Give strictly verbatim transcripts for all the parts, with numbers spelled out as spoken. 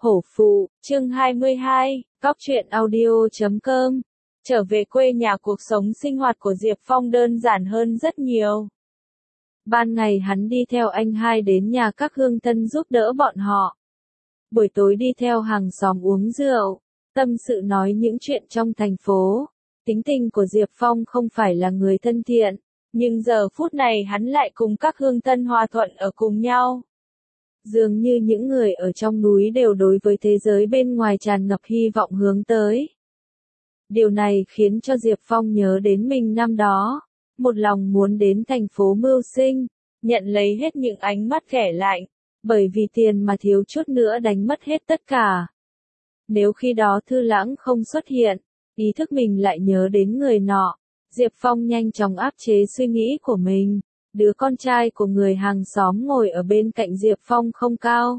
Hổ Phụ, chương hai mươi hai, Cóc truyện audio chấm com. Trở về quê nhà, cuộc sống sinh hoạt của Diệp Phong đơn giản hơn rất nhiều. Ban ngày hắn đi theo anh hai đến nhà các hương thân giúp đỡ bọn họ. Buổi tối đi theo hàng xóm uống rượu, tâm sự nói những chuyện trong thành phố. Tính tình của Diệp Phong không phải là người thân thiện, nhưng giờ phút này hắn lại cùng các hương thân hòa thuận ở cùng nhau. Dường như những người ở trong núi đều đối với thế giới bên ngoài tràn ngập hy vọng hướng tới. Điều này khiến cho Diệp Phong nhớ đến mình năm đó, một lòng muốn đến thành phố mưu sinh, nhận lấy hết những ánh mắt ghẻ lạnh, bởi vì tiền mà thiếu chút nữa đánh mất hết tất cả. Nếu khi đó Thư Lãng không xuất hiện, ý thức mình lại nhớ đến người nọ, Diệp Phong nhanh chóng áp chế suy nghĩ của mình. Đứa con trai của người hàng xóm ngồi ở bên cạnh Diệp Phong không cao.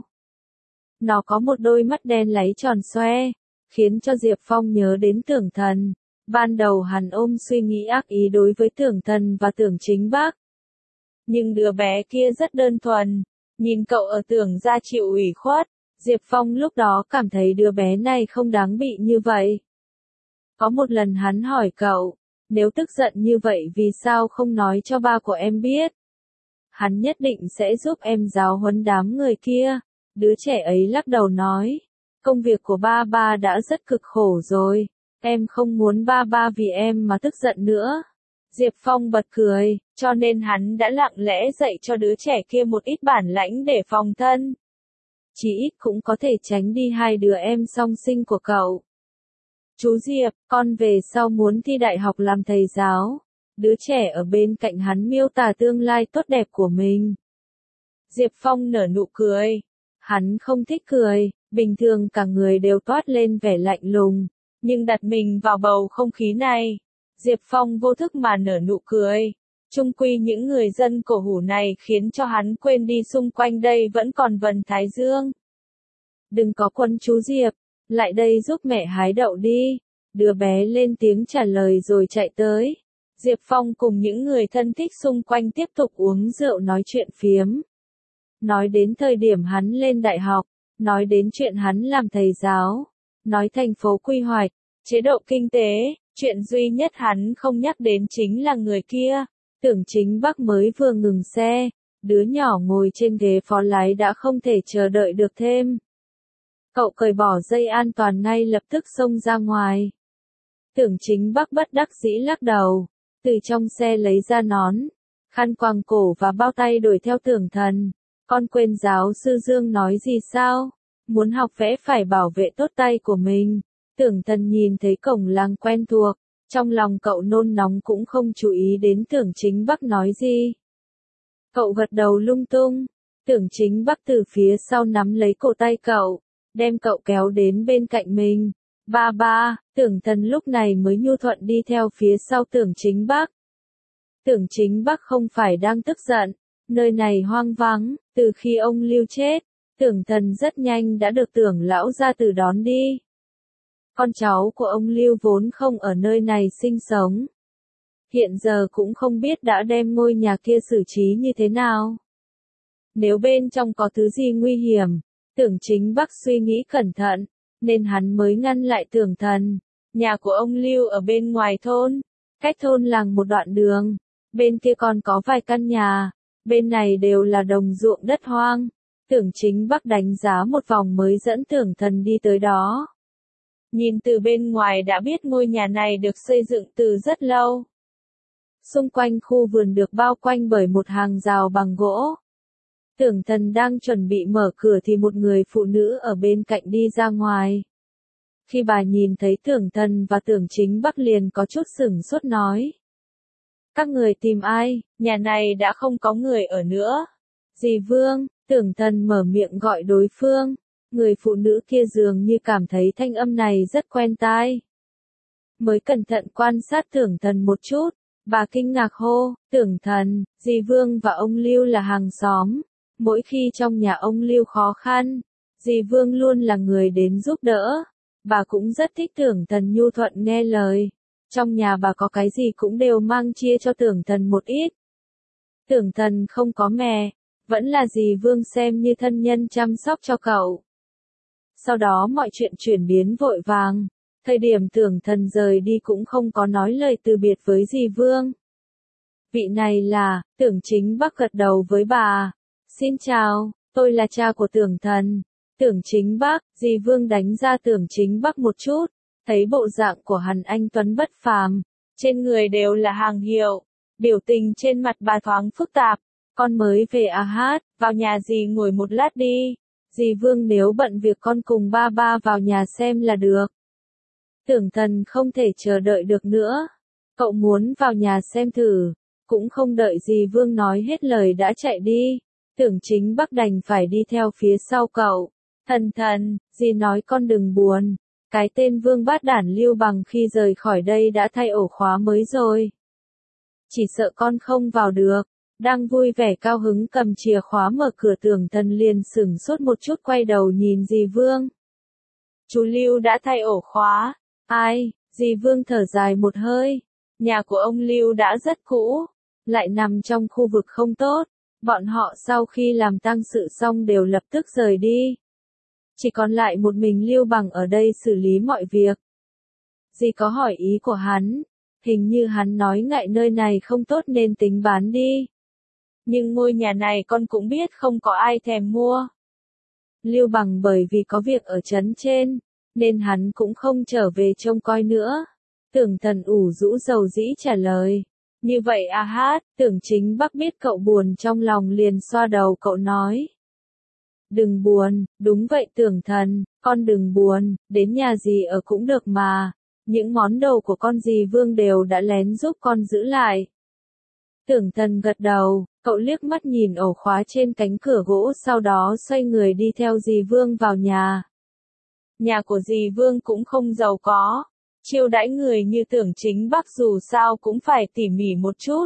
Nó có một đôi mắt đen láy tròn xoe, khiến cho Diệp Phong nhớ đến Tưởng Thần. Ban đầu hắn ôm suy nghĩ ác ý đối với Tưởng Thần và Tưởng Chính Bắc. Nhưng đứa bé kia rất đơn thuần, nhìn cậu ở Tưởng gia chịu ủy khuất, Diệp Phong lúc đó cảm thấy đứa bé này không đáng bị như vậy. Có một lần hắn hỏi cậu, nếu tức giận như vậy vì sao không nói cho ba của em biết? Hắn nhất định sẽ giúp em giáo huấn đám người kia. Đứa trẻ ấy lắc đầu nói, công việc của ba ba đã rất cực khổ rồi, em không muốn ba ba vì em mà tức giận nữa. Diệp Phong bật cười, cho nên hắn đã lặng lẽ dạy cho đứa trẻ kia một ít bản lãnh để phòng thân. Chỉ ít cũng có thể tránh đi hai đứa em song sinh của cậu. Chú Diệp, con về sau muốn thi đại học làm thầy giáo. Đứa trẻ ở bên cạnh hắn miêu tả tương lai tốt đẹp của mình. Diệp Phong nở nụ cười. Hắn không thích cười, bình thường cả người đều toát lên vẻ lạnh lùng. Nhưng đặt mình vào bầu không khí này, Diệp Phong vô thức mà nở nụ cười. Chung quy những người dân cổ hủ này khiến cho hắn quên đi xung quanh đây vẫn còn vần thái dương. Đừng có quấn chú Diệp. Lại đây giúp mẹ hái đậu đi. Đứa bé lên tiếng trả lời rồi chạy tới. Diệp Phong cùng những người thân thích xung quanh tiếp tục uống rượu nói chuyện phiếm. Nói đến thời điểm hắn lên đại học, nói đến chuyện hắn làm thầy giáo, nói thành phố quy hoạch, chế độ kinh tế, chuyện duy nhất hắn không nhắc đến chính là người kia. Tưởng Chính Bắc mới vừa ngừng xe, đứa nhỏ ngồi trên ghế phó lái đã không thể chờ đợi được thêm. Cậu cởi bỏ dây an toàn ngay lập tức xông ra ngoài. Tưởng Chính Bắc bất đắc dĩ lắc đầu, từ trong xe lấy ra nón, khăn quàng cổ và bao tay đuổi theo Tưởng Thần. Con quên giáo sư Dương nói gì sao? Muốn học vẽ phải bảo vệ tốt tay của mình. Tưởng Thần nhìn thấy cổng làng quen thuộc, trong lòng cậu nôn nóng cũng không chú ý đến Tưởng Chính Bắc nói gì. Cậu gật đầu lung tung, Tưởng Chính Bắc từ phía sau nắm lấy cổ tay cậu, đem cậu kéo đến bên cạnh mình. Ba ba, Tưởng Thần lúc này mới nhu thuận đi theo phía sau Tưởng Chính Bắc. Tưởng Chính Bắc không phải đang tức giận, nơi này hoang vắng, từ khi ông Lưu chết, Tưởng Thần rất nhanh đã được Tưởng lão gia tử đón đi. Con cháu của ông Lưu vốn không ở nơi này sinh sống. Hiện giờ cũng không biết đã đem ngôi nhà kia xử trí như thế nào. Nếu bên trong có thứ gì nguy hiểm, Tưởng Chính Bắc suy nghĩ cẩn thận, nên hắn mới ngăn lại Tưởng Thần. Nhà của ông Lưu ở bên ngoài thôn, cách thôn làng một đoạn đường, bên kia còn có vài căn nhà, bên này đều là đồng ruộng đất hoang. Tưởng Chính Bắc đánh giá một vòng mới dẫn Tưởng Thần đi tới đó. Nhìn từ bên ngoài đã biết ngôi nhà này được xây dựng từ rất lâu. Xung quanh khu vườn được bao quanh bởi một hàng rào bằng gỗ. Tưởng Thần đang chuẩn bị mở cửa thì một người phụ nữ ở bên cạnh đi ra ngoài. Khi bà nhìn thấy Tưởng Thần và Tưởng Chính Bắc liền có chút sửng sốt nói. Các người tìm ai, nhà này đã không có người ở nữa. Dì Vương, Tưởng Thần mở miệng gọi đối phương. Người phụ nữ kia dường như cảm thấy thanh âm này rất quen tai. Mới cẩn thận quan sát Tưởng Thần một chút, bà kinh ngạc hô, Tưởng Thần, dì Vương và ông Lưu là hàng xóm. Mỗi khi trong nhà ông Lưu khó khăn, dì Vương luôn là người đến giúp đỡ. Bà cũng rất thích Tưởng Thần nhu thuận nghe lời. Trong nhà bà có cái gì cũng đều mang chia cho Tưởng Thần một ít. Tưởng Thần không có mẹ, vẫn là dì Vương xem như thân nhân chăm sóc cho cậu. Sau đó mọi chuyện chuyển biến vội vàng. Thời điểm Tưởng Thần rời đi cũng không có nói lời từ biệt với dì Vương. Vị này là, Tưởng Chính Bắc gật đầu với bà. Xin chào, tôi là cha của Tưởng Thần. Tưởng Chính Bắc, dì Vương đánh ra Tưởng Chính Bắc một chút, thấy bộ dạng của hắn anh tuấn bất phàm, trên người đều là hàng hiệu, biểu tình trên mặt bà thoáng phức tạp. Con mới về à hát, vào nhà dì ngồi một lát đi. Dì Vương nếu bận việc con cùng ba ba vào nhà xem là được. Tưởng Thần không thể chờ đợi được nữa. Cậu muốn vào nhà xem thử. Cũng không đợi dì Vương nói hết lời đã chạy đi. Tưởng Chính Bắc đành phải đi theo phía sau cậu. Thần Thần, dì nói con đừng buồn. Cái tên Vương bát đản Lưu Bằng khi rời khỏi đây đã thay ổ khóa mới rồi. Chỉ sợ con không vào được. Đang vui vẻ cao hứng cầm chìa khóa mở cửa, Tưởng Thần liền sửng sốt một chút, quay đầu nhìn dì Vương. Chú Lưu đã thay ổ khóa. Ai? Dì Vương thở dài một hơi. Nhà của ông Lưu đã rất cũ, lại nằm trong khu vực không tốt. Bọn họ sau khi làm tang sự xong đều lập tức rời đi. Chỉ còn lại một mình Lưu Bằng ở đây xử lý mọi việc. Dì có hỏi ý của hắn. Hình như hắn nói ngại nơi này không tốt nên tính bán đi. Nhưng ngôi nhà này con cũng biết không có ai thèm mua. Lưu Bằng bởi vì có việc ở trấn trên, nên hắn cũng không trở về trông coi nữa. Tưởng Thần ủ rũ dầu dĩ trả lời. Như vậy à hát, Tưởng Chính Bắc biết cậu buồn trong lòng liền xoa đầu cậu nói. Đừng buồn, đúng vậy Tưởng Thần, con đừng buồn, đến nhà dì ở cũng được mà. Những món đồ của con dì Vương đều đã lén giúp con giữ lại. Tưởng Thần gật đầu, cậu liếc mắt nhìn ổ khóa trên cánh cửa gỗ, sau đó xoay người đi theo dì Vương vào nhà. Nhà của dì Vương cũng không giàu có, chiêu đãi người như Tưởng Chính Bắc dù sao cũng phải tỉ mỉ một chút.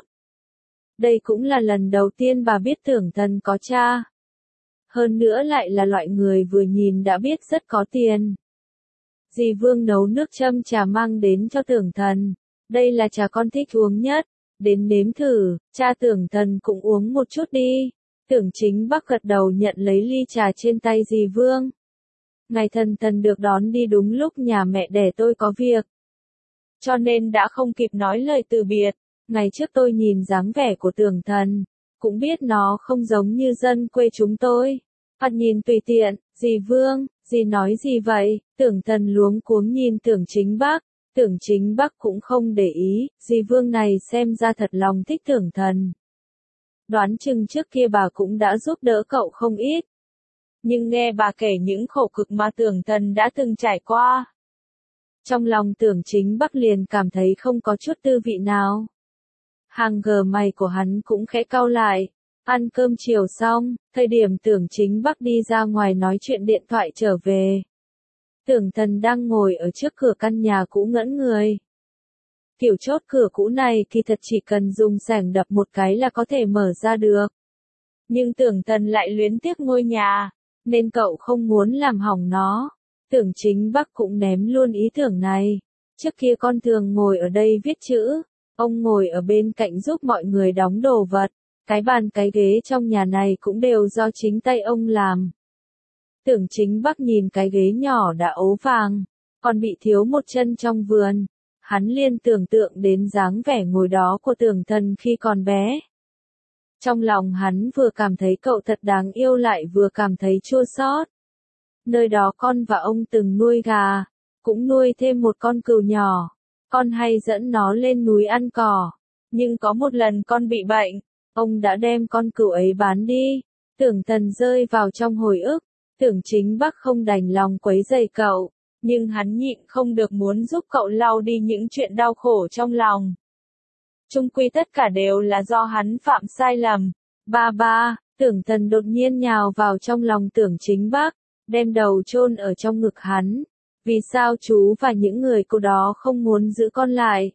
Đây cũng là lần đầu tiên bà biết Tưởng Thần có cha. Hơn nữa lại là loại người vừa nhìn đã biết rất có tiền. Dì Vương nấu nước châm trà mang đến cho Tưởng Thần. Đây là trà con thích uống nhất. Đến nếm thử, cha Tưởng Thần cũng uống một chút đi. Tưởng Chính Bắc gật đầu nhận lấy ly trà trên tay dì Vương. Ngày Thần Thần được đón đi đúng lúc nhà mẹ đẻ tôi có việc, cho nên đã không kịp nói lời từ biệt. Ngày trước tôi nhìn dáng vẻ của Tưởng Thần, cũng biết nó không giống như dân quê chúng tôi. Thoạt nhìn tùy tiện. Dì Vương, dì nói gì vậy? Tưởng Thần luống cuống nhìn Tưởng Chính Bắc. Tưởng Chính Bắc cũng không để ý, dì Vương này xem ra thật lòng thích Tưởng Thần. Đoán chừng trước kia bà cũng đã giúp đỡ cậu không ít. Nhưng nghe bà kể những khổ cực mà Tưởng Thần đã từng trải qua, trong lòng Tưởng Chính Bắc liền cảm thấy không có chút tư vị nào. Hàng gờ mày của hắn cũng khẽ cau lại. Ăn cơm chiều xong, thời điểm Tưởng Chính Bắc đi ra ngoài nói chuyện điện thoại trở về. Tưởng Thần đang ngồi ở trước cửa căn nhà cũ ngẩn người. Kiểu chốt cửa cũ này thì thật chỉ cần dùng xẻng đập một cái là có thể mở ra được. Nhưng Tưởng Thần lại luyến tiếc ngôi nhà, nên cậu không muốn làm hỏng nó. Tưởng Chính Bắc cũng ném luôn ý tưởng này. Trước kia con thường ngồi ở đây viết chữ, ông ngồi ở bên cạnh giúp mọi người đóng đồ vật. Cái bàn cái ghế trong nhà này cũng đều do chính tay ông làm. Tưởng Chính Bắc nhìn cái ghế nhỏ đã ố vàng, còn bị thiếu một chân trong vườn. Hắn liền tưởng tượng đến dáng vẻ ngồi đó của Tưởng Thần khi còn bé. Trong lòng hắn vừa cảm thấy cậu thật đáng yêu lại vừa cảm thấy chua xót. Nơi đó con và ông từng nuôi gà, cũng nuôi thêm một con cừu nhỏ. Con hay dẫn nó lên núi ăn cỏ. Nhưng có một lần con bị bệnh, ông đã đem con cừu ấy bán đi. Tưởng Thần rơi vào trong hồi ức. Tưởng Chính Bắc không đành lòng quấy rầy cậu, nhưng hắn nhịn không được muốn giúp cậu lau đi những chuyện đau khổ trong lòng. Chung quy tất cả đều là do hắn phạm sai lầm. Ba ba, Tưởng Thần đột nhiên nhào vào trong lòng Tưởng Chính Bắc, đem đầu chôn ở trong ngực hắn. Vì sao chú và những người cô đó không muốn giữ con lại?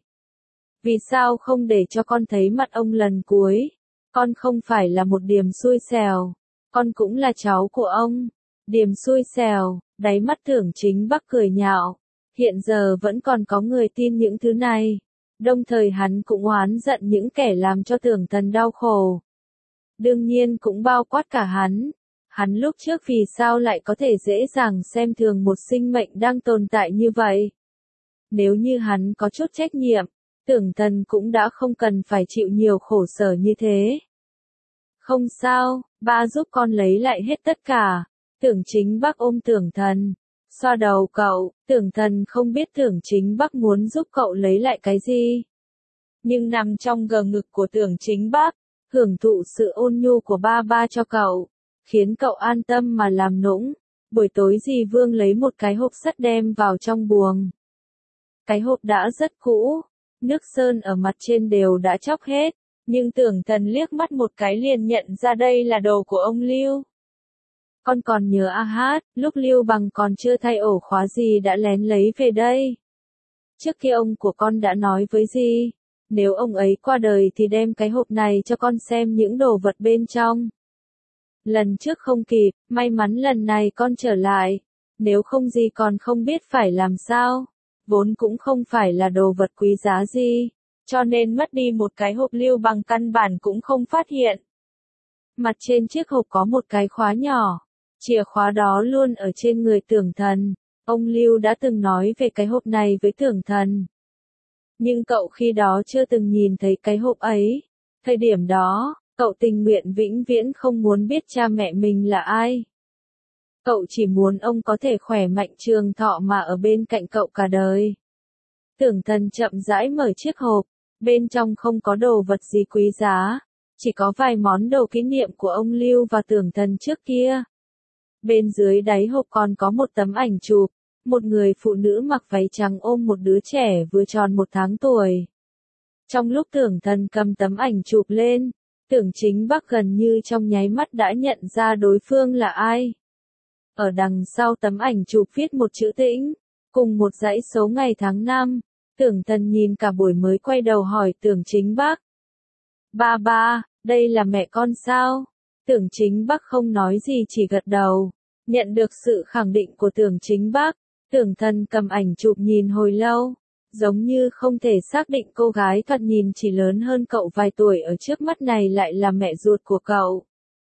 Vì sao không để cho con thấy mặt ông lần cuối? Con không phải là một điềm xui xẻo, con cũng là cháu của ông. Điềm xui xẻo, đáy mắt Tưởng Chính Bắc cười nhạo. Hiện giờ vẫn còn có người tin những thứ này. Đồng thời hắn cũng oán giận những kẻ làm cho Tưởng Thần đau khổ. Đương nhiên cũng bao quát cả hắn. Hắn lúc trước vì sao lại có thể dễ dàng xem thường một sinh mệnh đang tồn tại như vậy? Nếu như hắn có chút trách nhiệm, Tưởng Thần cũng đã không cần phải chịu nhiều khổ sở như thế. Không sao, ba giúp con lấy lại hết tất cả. Tưởng Chính Bắc ôm Tưởng Thần, xoa đầu cậu. Tưởng Thần không biết Tưởng Chính Bắc muốn giúp cậu lấy lại cái gì. Nhưng nằm trong gờ ngực của Tưởng Chính Bắc, hưởng thụ sự ôn nhu của ba ba cho cậu, khiến cậu an tâm mà làm nũng. Buổi tối dì Vương lấy một cái hộp sắt đem vào trong buồng. Cái hộp đã rất cũ, nước sơn ở mặt trên đều đã chóc hết, nhưng Tưởng Thần liếc mắt một cái liền nhận ra đây là đồ của ông Lưu. Con còn nhớ a hát, lúc Lưu Bằng còn chưa thay ổ khóa dì đã lén lấy về đây. Trước kia ông của con đã nói với dì, nếu ông ấy qua đời thì đem cái hộp này cho con xem những đồ vật bên trong. Lần trước không kịp, may mắn lần này con trở lại, nếu không dì còn không biết phải làm sao. Vốn cũng không phải là đồ vật quý giá gì, cho nên mất đi một cái hộp Lưu Bằng căn bản cũng không phát hiện. Mặt trên chiếc hộp có một cái khóa nhỏ, chìa khóa đó luôn ở trên người Tưởng Thần. Ông Lưu đã từng nói về cái hộp này với Tưởng Thần. Nhưng cậu khi đó chưa từng nhìn thấy cái hộp ấy. Thời điểm đó, cậu tình nguyện vĩnh viễn không muốn biết cha mẹ mình là ai. Cậu chỉ muốn ông có thể khỏe mạnh trường thọ mà ở bên cạnh cậu cả đời. Tưởng Thần chậm rãi mở chiếc hộp, bên trong không có đồ vật gì quý giá, chỉ có vài món đồ kỷ niệm của ông Lưu và Tưởng Thần trước kia. Bên dưới đáy hộp còn có một tấm ảnh chụp, một người phụ nữ mặc váy trắng ôm một đứa trẻ vừa tròn một tháng tuổi. Trong lúc Tưởng Thần cầm tấm ảnh chụp lên, Tưởng Chính Bắc gần như trong nháy mắt đã nhận ra đối phương là ai. Ở đằng sau tấm ảnh chụp viết một chữ Tĩnh, cùng một dãy số ngày tháng năm. Tưởng Thần nhìn cả buổi mới quay đầu hỏi Tưởng Chính Bắc. Ba ba, đây là mẹ con sao? Tưởng Chính Bắc không nói gì chỉ gật đầu. Nhận được sự khẳng định của Tưởng Chính Bắc, Tưởng Thần cầm ảnh chụp nhìn hồi lâu, giống như không thể xác định cô gái thoạt nhìn chỉ lớn hơn cậu vài tuổi ở trước mắt này lại là mẹ ruột của cậu.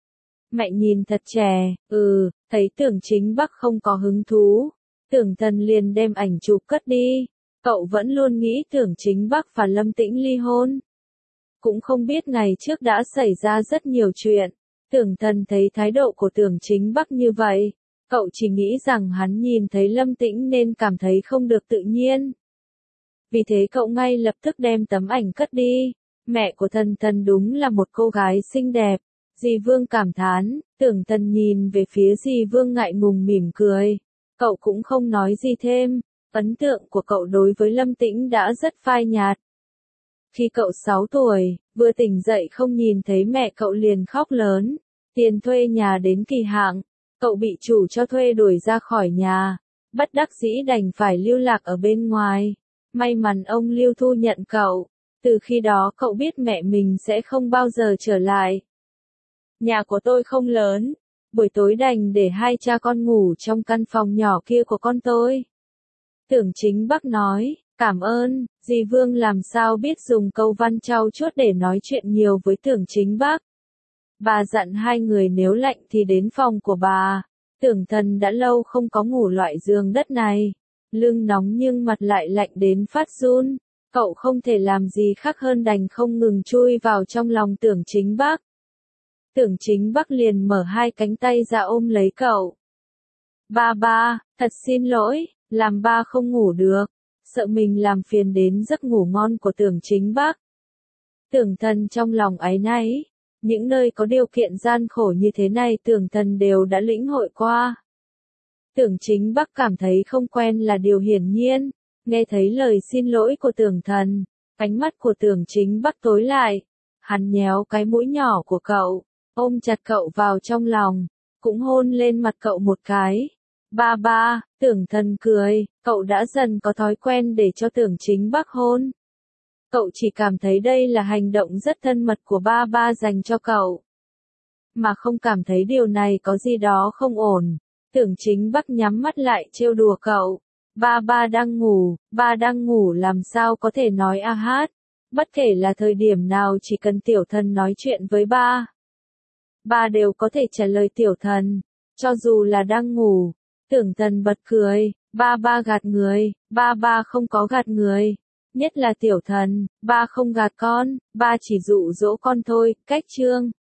Mẹ nhìn thật trẻ, ừ, thấy Tưởng Chính Bắc không có hứng thú, Tưởng Thần liền đem ảnh chụp cất đi. Cậu vẫn luôn nghĩ Tưởng Chính Bắc và Lâm Tĩnh ly hôn. Cũng không biết ngày trước đã xảy ra rất nhiều chuyện. Tưởng Thần thấy thái độ của Tưởng Chính Bắc như vậy, cậu chỉ nghĩ rằng hắn nhìn thấy Lâm Tĩnh nên cảm thấy không được tự nhiên. Vì thế cậu ngay lập tức đem tấm ảnh cất đi. Mẹ của Thần Thần đúng là một cô gái xinh đẹp. Dì Vương cảm thán. Tưởng Thần nhìn về phía dì Vương ngại ngùng mỉm cười. Cậu cũng không nói gì thêm. Ấn tượng của cậu đối với Lâm Tĩnh đã rất phai nhạt. Khi cậu sáu tuổi, vừa tỉnh dậy không nhìn thấy mẹ cậu liền khóc lớn. Tiền thuê nhà đến kỳ hạn, cậu bị chủ cho thuê đuổi ra khỏi nhà. Bất đắc dĩ đành phải lưu lạc ở bên ngoài. May mắn ông Lưu thu nhận cậu. Từ khi đó cậu biết mẹ mình sẽ không bao giờ trở lại. Nhà của tôi không lớn. Buổi tối đành để hai cha con ngủ trong căn phòng nhỏ kia của con tôi. Tưởng Chính Bắc nói, cảm ơn. Dì Vương làm sao biết dùng câu văn trau chuốt để nói chuyện nhiều với Tưởng Chính Bắc. Bà dặn hai người nếu lạnh thì đến phòng của bà. Tưởng Thần đã lâu không có ngủ loại giường đất này. Lưng nóng nhưng mặt lại lạnh đến phát run. Cậu không thể làm gì khác hơn đành không ngừng chui vào trong lòng Tưởng Chính Bắc. Tưởng Chính Bắc liền mở hai cánh tay ra ôm lấy cậu. Ba ba, thật xin lỗi, làm ba không ngủ được. Sợ mình làm phiền đến giấc ngủ ngon của Tưởng Chính Bắc. Tưởng Thần trong lòng áy náy. Những nơi có điều kiện gian khổ như thế này Tưởng Thần đều đã lĩnh hội qua. Tưởng Chính Bắc cảm thấy không quen là điều hiển nhiên. Nghe thấy lời xin lỗi của Tưởng Thần, ánh mắt của Tưởng Chính Bắc tối lại. Hắn nhéo cái mũi nhỏ của cậu, ôm chặt cậu vào trong lòng, cũng hôn lên mặt cậu một cái. Ba ba, Tưởng Thần cười, cậu đã dần có thói quen để cho Tưởng Chính Bắc hôn. Cậu chỉ cảm thấy đây là hành động rất thân mật của ba ba dành cho cậu. Mà không cảm thấy điều này có gì đó không ổn. Tưởng Chính Bắc nhắm mắt lại trêu đùa cậu. Ba ba đang ngủ, ba đang ngủ làm sao có thể nói a hát. Bất kể là thời điểm nào chỉ cần tiểu thần nói chuyện với ba. ba đều có thể trả lời tiểu thần, cho dù là đang ngủ. Tưởng Tần bật cười, ba ba gạt người, ba ba không có gạt người. Nhất là tiểu thần, ba không gạt con, ba chỉ dụ dỗ con thôi, cách chương.